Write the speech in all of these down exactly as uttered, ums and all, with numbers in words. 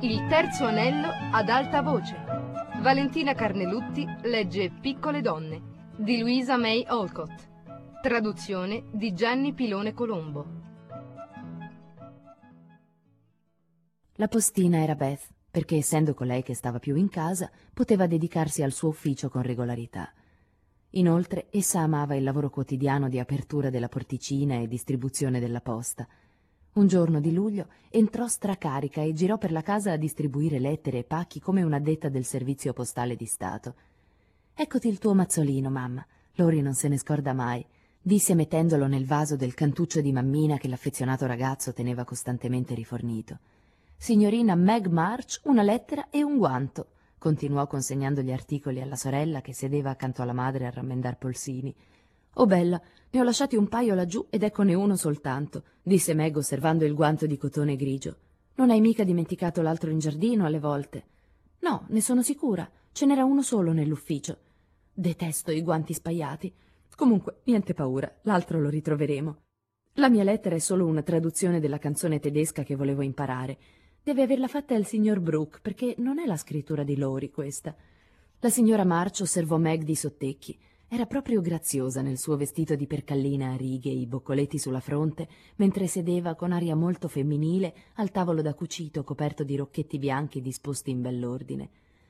Il terzo anello ad alta voce. Valentina Carnelutti legge Piccole donne di Louisa May Alcott. Traduzione di Gianni Pilone Colombo. La postina era Beth, perché essendo colei che stava più in casa, poteva dedicarsi al suo ufficio con regolarità. Inoltre, essa amava il lavoro quotidiano di apertura della porticina e distribuzione della posta. Un giorno di luglio entrò stracarica e girò per la casa a distribuire lettere e pacchi come un'addetta del servizio postale di Stato. «Eccoti il tuo mazzolino, mamma. Lori non se ne scorda mai», disse mettendolo nel vaso del cantuccio di mammina che l'affezionato ragazzo teneva costantemente rifornito. «Signorina Meg March, una lettera e un guanto», continuò consegnando gli articoli alla sorella che sedeva accanto alla madre a rammendar polsini. «Oh bella, ne ho lasciati un paio laggiù ed eccone uno soltanto», disse Meg osservando il guanto di cotone grigio. «Non hai mica dimenticato l'altro in giardino alle volte?» «No, ne sono sicura. Ce n'era uno solo nell'ufficio. Detesto i guanti spaiati. Comunque, niente paura, l'altro lo ritroveremo. La mia lettera è solo una traduzione della canzone tedesca che volevo imparare. Deve averla fatta il signor Brooke, perché non è la scrittura di Lori questa». La signora March osservò Meg di sottecchi. Era proprio graziosa nel suo vestito di percallina a righe e i boccoletti sulla fronte, mentre sedeva con aria molto femminile al tavolo da cucito coperto di rocchetti bianchi disposti in bell'ordine.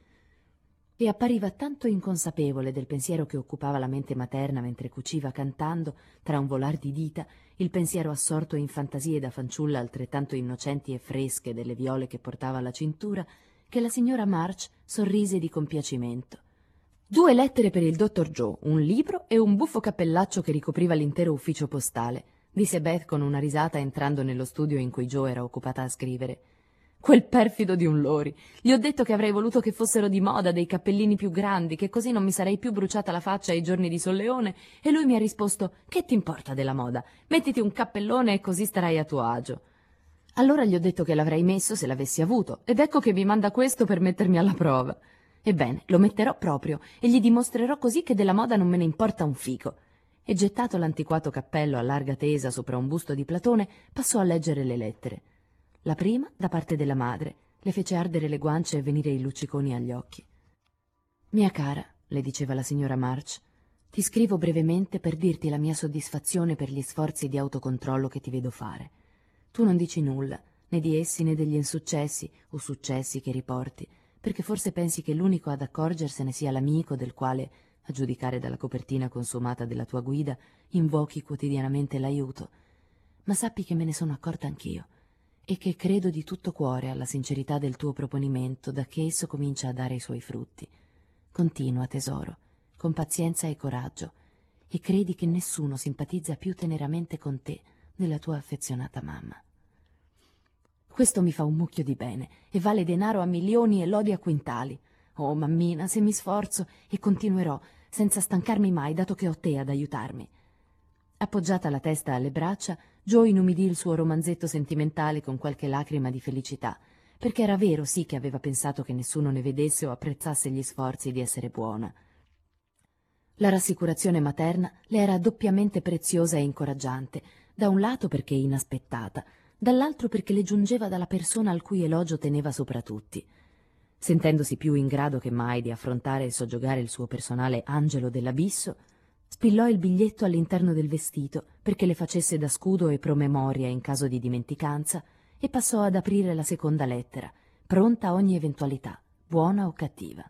E appariva tanto inconsapevole del pensiero che occupava la mente materna mentre cuciva cantando, tra un volar di dita, il pensiero assorto in fantasie da fanciulla altrettanto innocenti e fresche delle viole che portava alla cintura, che la signora March sorrise di compiacimento. «Due lettere per il dottor Joe, un libro e un buffo cappellaccio che ricopriva l'intero ufficio postale», disse Beth con una risata entrando nello studio in cui Joe era occupata a scrivere. «Quel perfido di un Lori! Gli ho detto che avrei voluto che fossero di moda dei cappellini più grandi, che così non mi sarei più bruciata la faccia ai giorni di solleone, e lui mi ha risposto: che ti importa della moda? Mettiti un cappellone e così starai a tuo agio». Allora gli ho detto che l'avrei messo se l'avessi avuto, ed ecco che mi manda questo per mettermi alla prova. Ebbene, lo metterò proprio e gli dimostrerò così che della moda non me ne importa un fico. E gettato l'antiquato cappello a larga tesa sopra un busto di Platone, passò a leggere le lettere. La prima, da parte della madre, le fece ardere le guance e venire i lucciconi agli occhi. «Mia cara», le diceva la signora March, «ti scrivo brevemente per dirti la mia soddisfazione per gli sforzi di autocontrollo che ti vedo fare. Tu non dici nulla, né di essi né degli insuccessi o successi che riporti, perché forse pensi che l'unico ad accorgersene sia l'amico del quale, a giudicare dalla copertina consumata della tua guida, invochi quotidianamente l'aiuto. Ma sappi che me ne sono accorta anch'io, e che credo di tutto cuore alla sincerità del tuo proponimento, da che esso comincia a dare i suoi frutti. Continua, tesoro, con pazienza e coraggio, e credi che nessuno simpatizza più teneramente con te della tua affezionata mamma. Questo mi fa un mucchio di bene e vale denaro a milioni e lodi a quintali. Oh, mammina, se mi sforzo e continuerò, senza stancarmi mai, dato che ho te ad aiutarmi». Appoggiata la testa alle braccia, Joe inumidì il suo romanzetto sentimentale con qualche lacrima di felicità, perché era vero sì che aveva pensato che nessuno ne vedesse o apprezzasse gli sforzi di essere buona. La rassicurazione materna le era doppiamente preziosa e incoraggiante, da un lato perché inaspettata, dall'altro perché le giungeva dalla persona al cui elogio teneva sopra tutti. Sentendosi più in grado che mai di affrontare e soggiogare il suo personale angelo dell'abisso, spillò il biglietto all'interno del vestito perché le facesse da scudo e promemoria in caso di dimenticanza, e passò ad aprire la seconda lettera, pronta a ogni eventualità, buona o cattiva.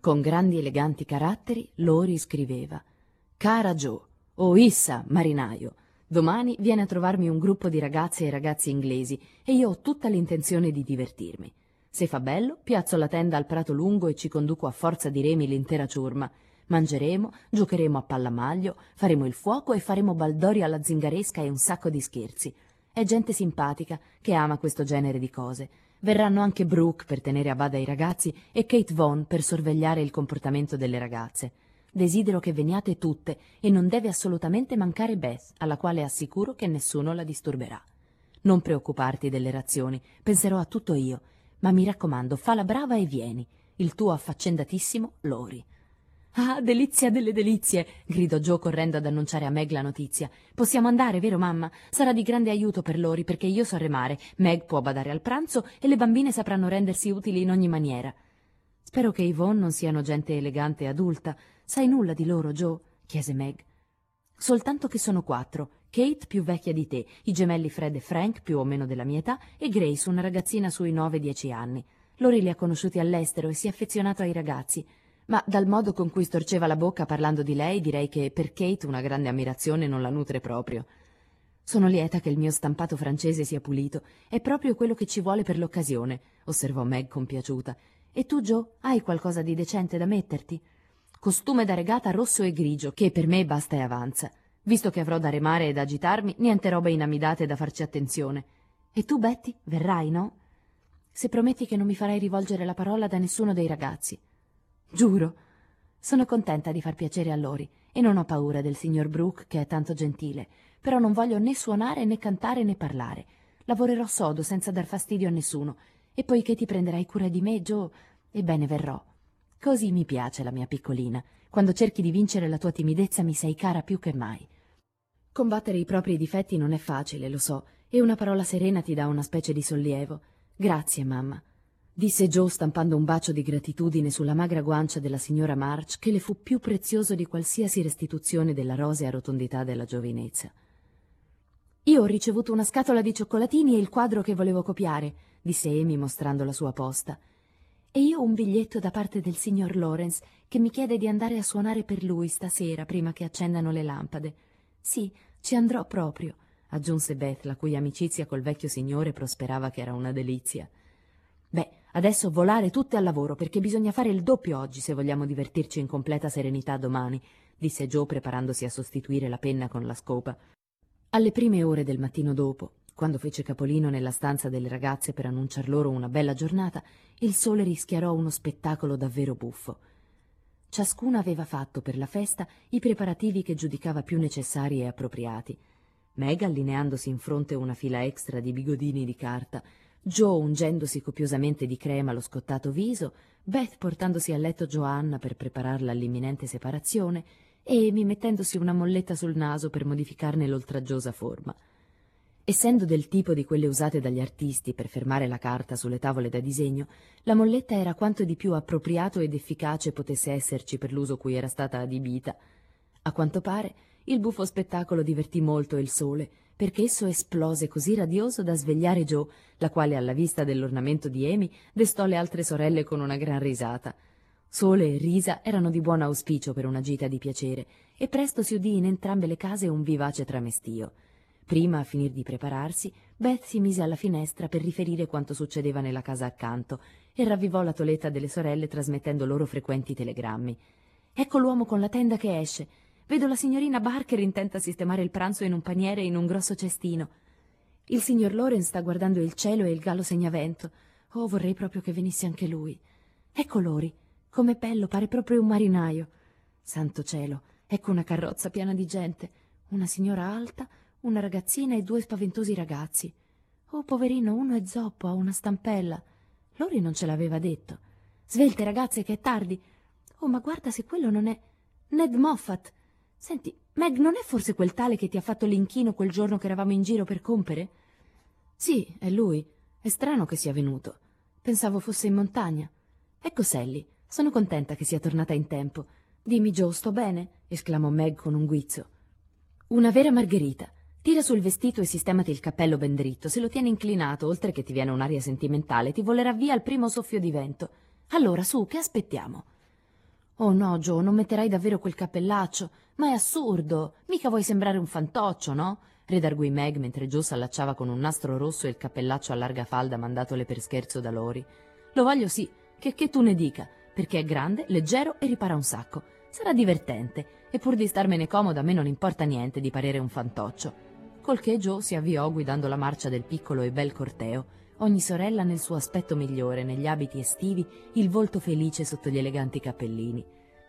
Con grandi eleganti caratteri Lori scriveva: «Cara Jo, o issa, marinaio, domani viene a trovarmi un gruppo di ragazze e ragazzi inglesi e io ho tutta l'intenzione di divertirmi. Se fa bello, piazzo la tenda al prato lungo e ci conduco a forza di remi l'intera ciurma. Mangeremo, giocheremo a pallamaglio, faremo il fuoco e faremo baldoria alla zingaresca e un sacco di scherzi. È gente simpatica che ama questo genere di cose. Verranno anche Brooke per tenere a bada i ragazzi e Kate Vaughn per sorvegliare il comportamento delle ragazze. Desidero che veniate tutte e non deve assolutamente mancare Beth, alla quale assicuro che nessuno la disturberà. Non preoccuparti delle razioni, penserò a tutto io, ma mi raccomando, falla brava e vieni. Il tuo affaccendatissimo Lori». «Ah, delizia delle delizie!» gridò Jo correndo ad annunciare a Meg la notizia. «Possiamo andare, vero mamma? Sarà di grande aiuto per Lori perché io so remare, Meg può badare al pranzo e le bambine sapranno rendersi utili in ogni maniera». «Spero che i Vaughn non siano gente elegante e adulta. Sai nulla di loro, Jo?» chiese Meg. «Soltanto che sono quattro. Kate più vecchia di te, i gemelli Fred e Frank più o meno della mia età e Grace, una ragazzina sui nove dieci anni. Lori li ha conosciuti all'estero e si è affezionato ai ragazzi. Ma dal modo con cui storceva la bocca parlando di lei direi che per Kate una grande ammirazione non la nutre proprio». «Sono lieta che il mio stampato francese sia pulito. È proprio quello che ci vuole per l'occasione», osservò Meg compiaciuta. «E tu, Jo, hai qualcosa di decente da metterti?» «Costume da regata rosso e grigio, che per me basta e avanza. Visto che avrò da remare e da agitarmi, niente robe inamidate da farci attenzione. E tu, Betty, verrai, no?» «Se prometti che non mi farai rivolgere la parola da nessuno dei ragazzi». «Giuro». «Sono contenta di far piacere a Lori e non ho paura del signor Brooke, che è tanto gentile, però non voglio né suonare né cantare né parlare. Lavorerò sodo senza dar fastidio a nessuno e poiché ti prenderai cura di me, Jo, ebbene verrò. Così mi piace la mia piccolina. Quando cerchi di vincere la tua timidezza mi sei cara più che mai». «Combattere i propri difetti non è facile, lo so, e una parola serena ti dà una specie di sollievo. Grazie, mamma», disse Jo stampando un bacio di gratitudine sulla magra guancia della signora March, che le fu più prezioso di qualsiasi restituzione della rosea rotondità della giovinezza. «Io ho ricevuto una scatola di cioccolatini e il quadro che volevo copiare», disse Amy mostrando la sua posta. «E io un biglietto da parte del signor Lawrence che mi chiede di andare a suonare per lui stasera prima che accendano le lampade. Sì, ci andrò proprio», aggiunse Beth, la cui amicizia col vecchio signore prosperava che era una delizia. «Beh, adesso volare tutte al lavoro, perché bisogna fare il doppio oggi se vogliamo divertirci in completa serenità domani», disse Jo preparandosi a sostituire la penna con la scopa. Alle prime ore del mattino dopo, quando fece capolino nella stanza delle ragazze per annunciar loro una bella giornata, il sole rischiarò uno spettacolo davvero buffo. Ciascuna aveva fatto per la festa i preparativi che giudicava più necessari e appropriati. Meg allineandosi in fronte una fila extra di bigodini di carta, Jo ungendosi copiosamente di crema lo scottato viso, Beth portandosi a letto Joanna per prepararla all'imminente separazione e Amy mettendosi una molletta sul naso per modificarne l'oltraggiosa forma. Essendo del tipo di quelle usate dagli artisti per fermare la carta sulle tavole da disegno, la molletta era quanto di più appropriato ed efficace potesse esserci per l'uso cui era stata adibita. A quanto pare, il buffo spettacolo divertì molto il sole, perché esso esplose così radioso da svegliare Jo, la quale alla vista dell'ornamento di Amy destò le altre sorelle con una gran risata. Sole e risa erano di buon auspicio per una gita di piacere, e presto si udì in entrambe le case un vivace tramestio. Prima, a finir di prepararsi, Beth si mise alla finestra per riferire quanto succedeva nella casa accanto e ravvivò la toletta delle sorelle trasmettendo loro frequenti telegrammi. «Ecco l'uomo con la tenda che esce. Vedo la signorina Barker intenta a sistemare il pranzo in un paniere e in un grosso cestino. Il signor Lawrence sta guardando il cielo e il gallo segnavento. Oh, vorrei proprio che venisse anche lui. Ecco Lori, com'è bello, pare proprio un marinaio. Santo cielo, ecco una carrozza piena di gente, una signora alta, una ragazzina e due spaventosi ragazzi. Oh, poverino, uno è zoppo, ha una stampella. Lori non ce l'aveva detto. Svelte, ragazze, che è tardi. Oh, ma guarda se quello non è... Ned Moffat. Senti, Meg, non è forse quel tale che ti ha fatto l'inchino quel giorno che eravamo in giro per compere? Sì, è lui. È strano che sia venuto. Pensavo fosse in montagna. Ecco Sally, sono contenta che sia tornata in tempo. Dimmi, Jo, sto bene? Esclamò Meg con un guizzo. Una vera margherita. Tira sul vestito e sistemati il cappello ben dritto. Se lo tieni inclinato, oltre che ti viene un'aria sentimentale, ti volerà via al primo soffio di vento. Allora, su, che aspettiamo? «Oh no, Joe, non metterai davvero quel cappellaccio? Ma è assurdo! Mica vuoi sembrare un fantoccio, no?» redarguì Meg mentre Joe s'allacciava con un nastro rosso e il cappellaccio a larga falda mandatole per scherzo da Lori. «Lo voglio sì, che che tu ne dica, perché è grande, leggero e ripara un sacco. Sarà divertente, e pur di starmene comoda a me non importa niente di parere un fantoccio». Col che Joe si avviò guidando la marcia del piccolo e bel corteo, ogni sorella nel suo aspetto migliore, negli abiti estivi, il volto felice sotto gli eleganti cappellini.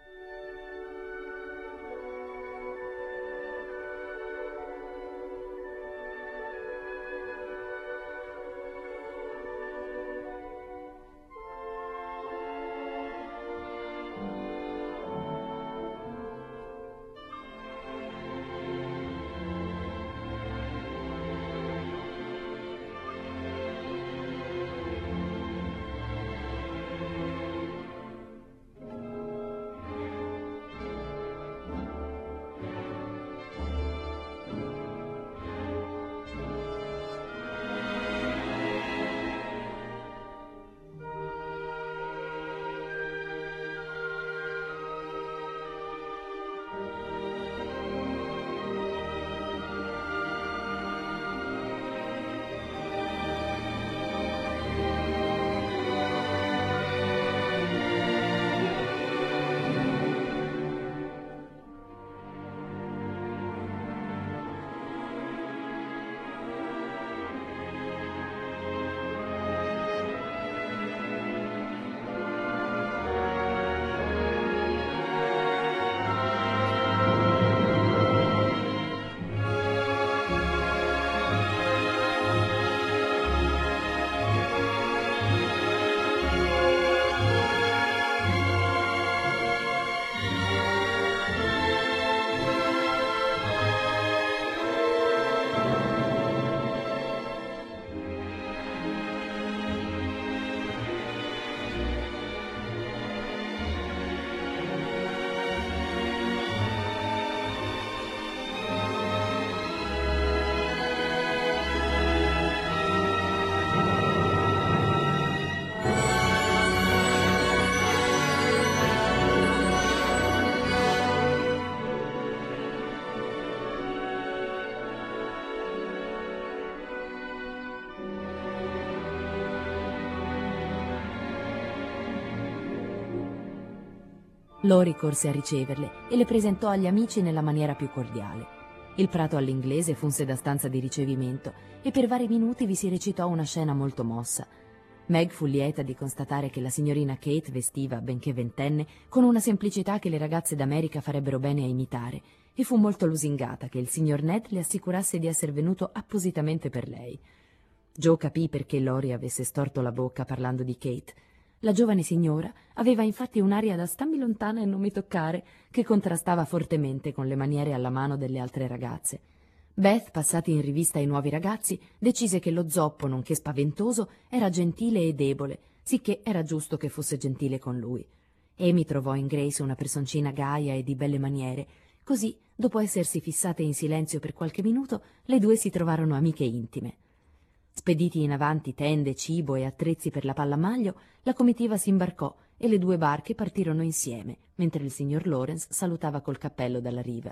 Lori corse a riceverle e le presentò agli amici nella maniera più cordiale. Il prato all'inglese funse da stanza di ricevimento e per vari minuti vi si recitò una scena molto mossa. Meg fu lieta di constatare che la signorina Kate vestiva, benché ventenne, con una semplicità che le ragazze d'America farebbero bene a imitare, e fu molto lusingata che il signor Ned le assicurasse di esser venuto appositamente per lei. Joe capì perché Lori avesse storto la bocca parlando di Kate. La giovane signora aveva infatti un'aria da stammi lontana e non mi toccare, che contrastava fortemente con le maniere alla mano delle altre ragazze. Beth, passati in rivista i nuovi ragazzi, decise che lo zoppo, nonché spaventoso, era gentile e debole, sicché era giusto che fosse gentile con lui. Amy trovò in Grace una personcina gaia e di belle maniere. Così, dopo essersi fissate in silenzio per qualche minuto, le due si trovarono amiche intime. Spediti in avanti tende, cibo e attrezzi per la pallamaglio, la comitiva si imbarcò e le due barche partirono insieme, mentre il signor Lawrence salutava col cappello dalla riva.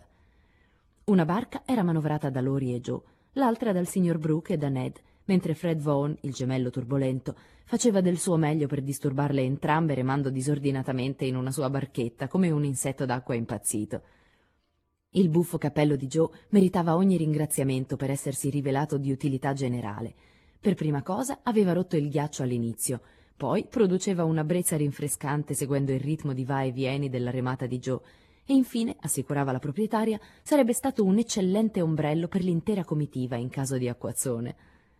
Una barca era manovrata da Lori e Joe, l'altra dal signor Brooke e da Ned, mentre Fred Vaughan, il gemello turbolento, faceva del suo meglio per disturbarle entrambe remando disordinatamente in una sua barchetta come un insetto d'acqua impazzito. Il buffo cappello di Joe meritava ogni ringraziamento per essersi rivelato di utilità generale. Per prima cosa aveva rotto il ghiaccio all'inizio, poi produceva una brezza rinfrescante seguendo il ritmo di va e vieni della remata di Joe, e infine, assicurava la proprietaria, sarebbe stato un eccellente ombrello per l'intera comitiva in caso di acquazzone.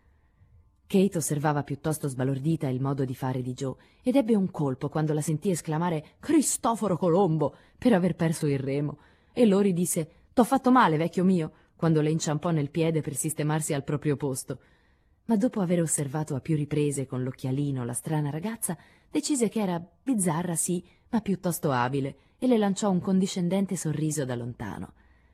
Kate osservava piuttosto sbalordita il modo di fare di Joe ed ebbe un colpo quando la sentì esclamare «Cristoforo Colombo!» per aver perso il remo, e Lori disse «T'ho fatto male, vecchio mio!» quando le inciampò nel piede per sistemarsi al proprio posto. Ma dopo aver osservato a più riprese con l'occhialino la strana ragazza, decise che era bizzarra, sì, ma piuttosto abile, e le lanciò un condiscendente sorriso da lontano.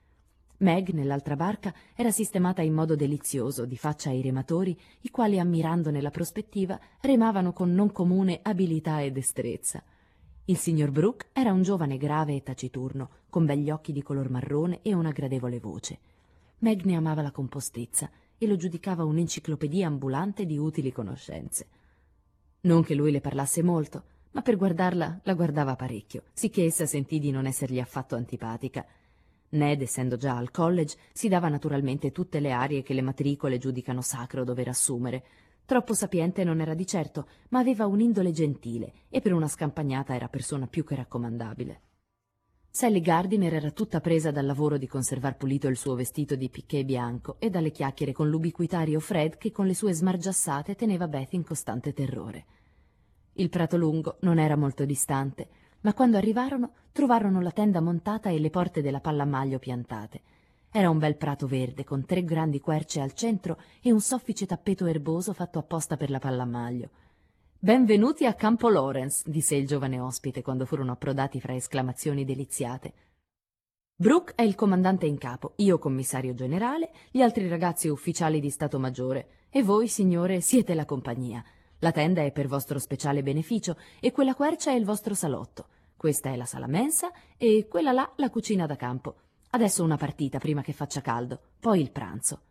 Meg, nell'altra barca, era sistemata in modo delizioso, di faccia ai rematori, i quali, ammirandone la prospettiva, remavano con non comune abilità e destrezza. Il signor Brooke era un giovane grave e taciturno, con begli occhi di color marrone e una gradevole voce. Meg ne amava la compostezza e lo giudicava un'enciclopedia ambulante di utili conoscenze. Non che lui le parlasse molto, ma per guardarla la guardava parecchio, sicché essa sentì di non essergli affatto antipatica. Ned, essendo già al college, si dava naturalmente tutte le arie che le matricole giudicano sacro dover assumere. Troppo sapiente non era di certo, ma aveva un'indole gentile e per una scampagnata era persona più che raccomandabile. Sally Gardiner era tutta presa dal lavoro di conservar pulito il suo vestito di piqué bianco e dalle chiacchiere con l'ubiquitario Fred che con le sue smargiassate teneva Beth in costante terrore. Il prato lungo non era molto distante, ma quando arrivarono trovarono la tenda montata e le porte della pallamaglio piantate. Era un bel prato verde con tre grandi querce al centro e un soffice tappeto erboso fatto apposta per la pallamaglio. «Benvenuti a Campo Lawrence», disse il giovane ospite quando furono approdati fra esclamazioni deliziate. «Brooke è il comandante in capo, io commissario generale, gli altri ragazzi ufficiali di Stato Maggiore e voi, signore, siete la compagnia. La tenda è per vostro speciale beneficio e quella quercia è il vostro salotto. Questa è la sala mensa e quella là la cucina da campo. Adesso una partita prima che faccia caldo, poi il pranzo».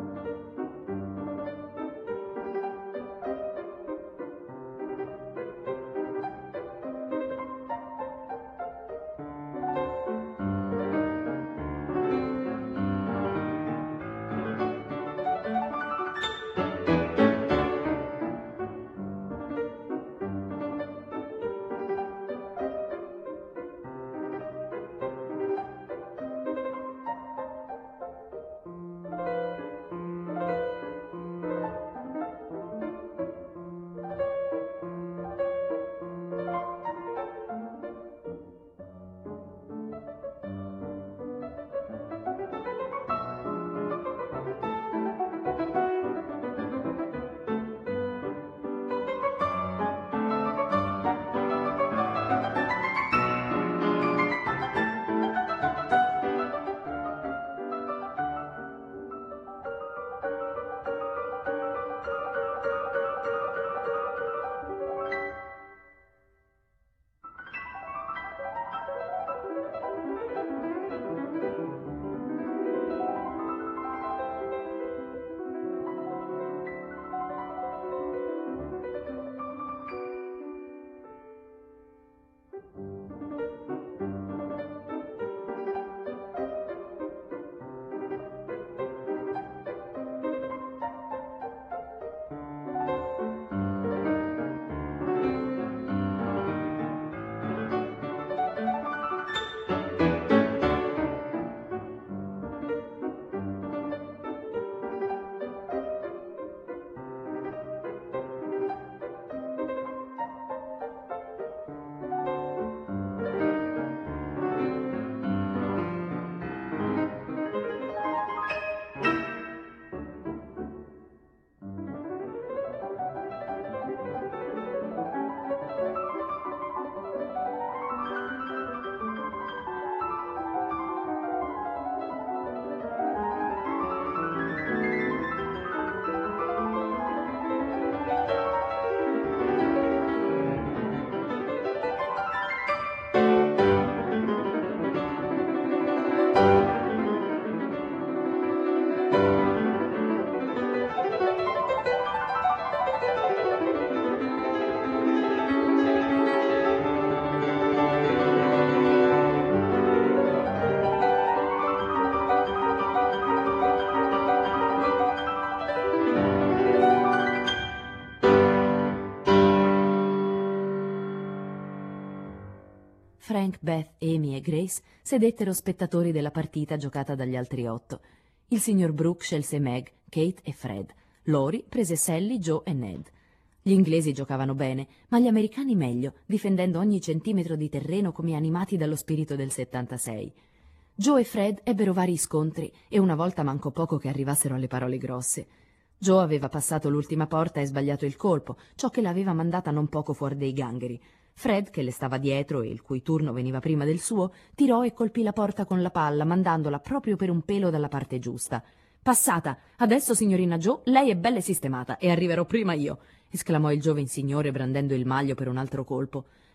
Frank, Beth, Amy e Grace sedettero spettatori della partita giocata dagli altri otto. Il signor Brooke scelse Meg, Kate e Fred. Lori prese Sally, Joe e Ned. Gli inglesi giocavano bene, ma gli americani meglio, difendendo ogni centimetro di terreno come animati dallo spirito del settantasei. Joe e Fred ebbero vari scontri e una volta mancò poco che arrivassero alle parole grosse. Joe aveva passato l'ultima porta e sbagliato il colpo, ciò che l'aveva mandata non poco fuori dei gangheri. Fred, che le stava dietro e il cui turno veniva prima del suo, tirò e colpì la porta con la palla, mandandola proprio per un pelo dalla parte giusta. «Passata! Adesso, signorina Joe, lei è bella e sistemata e arriverò prima io!» esclamò il giovin signore brandendo il maglio per un altro colpo.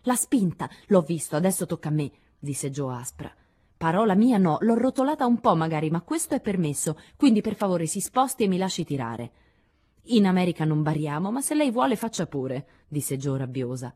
L'ha spinta. L'ho visto, adesso tocca a me, disse Joe aspra. Parola mia no, l'ho rotolata un po' magari, ma questo è permesso, quindi per favore si sposti e mi lasci tirare. In America non bariamo, ma se lei vuole faccia pure, disse Joe rabbiosa.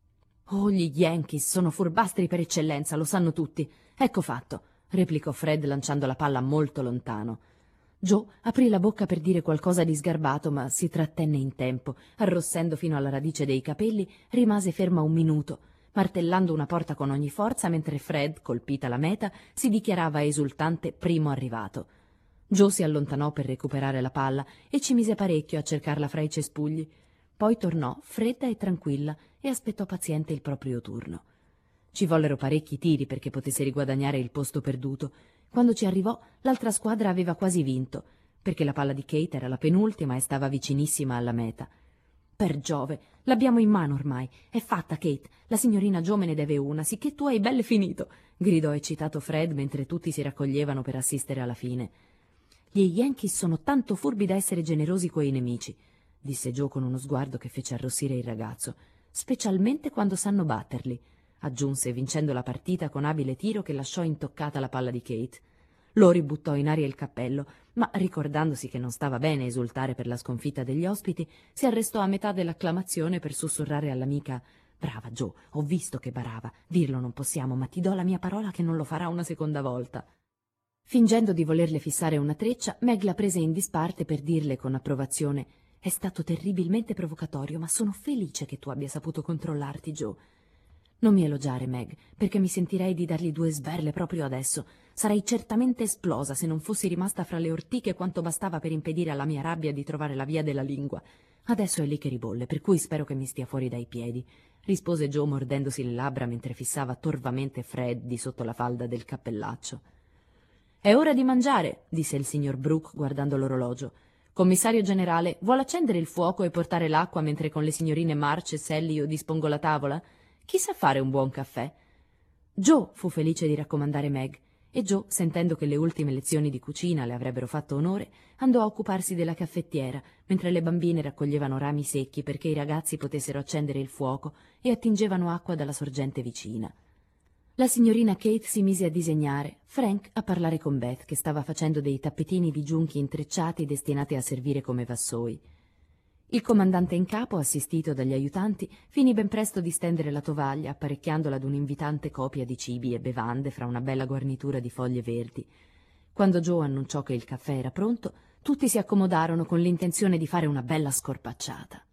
Oh, gli Yankees sono furbastri per eccellenza, lo sanno tutti. Ecco fatto, replicò Fred lanciando la palla molto lontano. Joe aprì la bocca per dire qualcosa di sgarbato, ma si trattenne in tempo. Arrossendo fino alla radice dei capelli, rimase ferma un minuto, martellando una porta con ogni forza, mentre Fred, colpita la meta, si dichiarava esultante primo arrivato. Joe si allontanò per recuperare la palla e ci mise parecchio a cercarla fra i cespugli. Poi tornò, fredda e tranquilla, e aspettò paziente il proprio turno. Ci vollero parecchi tiri perché potesse riguadagnare il posto perduto. Quando ci arrivò, l'altra squadra aveva quasi vinto, perché la palla di Kate era la penultima e stava vicinissima alla meta. Per Giove, l'abbiamo in mano ormai. È fatta, Kate. La signorina Joe me ne deve una, sicché tu hai belle finito, gridò eccitato Fred mentre tutti si raccoglievano per assistere alla fine. Gli Yankees sono tanto furbi da essere generosi coi nemici, disse Joe con uno sguardo che fece arrossire il ragazzo, specialmente quando sanno batterli, aggiunse vincendo la partita con abile tiro che lasciò intoccata la palla di Kate. Lori buttò in aria il cappello, ma ricordandosi che non stava bene esultare per la sconfitta degli ospiti, si arrestò a metà dell'acclamazione per sussurrare all'amica: «Brava Joe, ho visto che barava, dirlo non possiamo, ma ti do la mia parola che non lo farà una seconda volta». Fingendo di volerle fissare una treccia, Meg la prese in disparte per dirle con approvazione: «È stato terribilmente provocatorio, ma sono felice che tu abbia saputo controllarti, Joe. Non mi elogiare, Meg, perché mi sentirei di dargli due sberle proprio adesso. Sarei certamente esplosa se non fossi rimasta fra le ortiche quanto bastava per impedire alla mia rabbia di trovare la via della lingua. Adesso è lì che ribolle, per cui spero che mi stia fuori dai piedi», rispose Joe mordendosi le labbra mentre fissava torvamente Fred di sotto la falda del cappellaccio. «È ora di mangiare», disse il signor Brooke guardando l'orologio. «Commissario generale, vuole accendere il fuoco e portare l'acqua mentre con le signorine March e Sally io dispongo la tavola? Chi sa fare un buon caffè?» Joe fu felice di raccomandare Meg, e Joe, sentendo che le ultime lezioni di cucina le avrebbero fatto onore, andò a occuparsi della caffettiera, mentre le bambine raccoglievano rami secchi perché i ragazzi potessero accendere il fuoco e attingevano acqua dalla sorgente vicina. La signorina Kate si mise a disegnare, Frank a parlare con Beth, che stava facendo dei tappetini di giunchi intrecciati destinati a servire come vassoi. Il comandante in capo, assistito dagli aiutanti, finì ben presto di stendere la tovaglia, apparecchiandola ad un'invitante copia di cibi e bevande fra una bella guarnitura di foglie verdi. Quando Joe annunciò che il caffè era pronto, tutti si accomodarono con l'intenzione di fare una bella scorpacciata.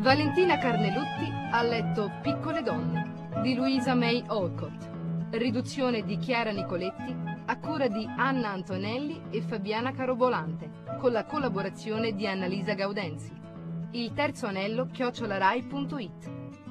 Valentina Carnelutti ha letto Piccole donne di Louisa May Alcott. Riduzione di Chiara Nicoletti a cura di Anna Antonelli e Fabiana Carobolante, con la collaborazione di Annalisa Gaudenzi. Il terzo anello chiocciolarai punto it.